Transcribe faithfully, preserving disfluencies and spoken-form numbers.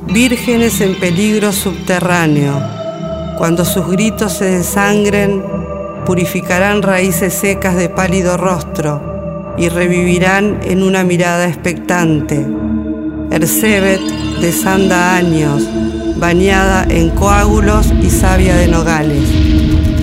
vírgenes en peligro subterráneo. Cuando sus gritos se desangren, purificarán raíces secas de pálido rostro y revivirán en una mirada expectante. Ersébet desanda años, bañada en coágulos y savia de nogales.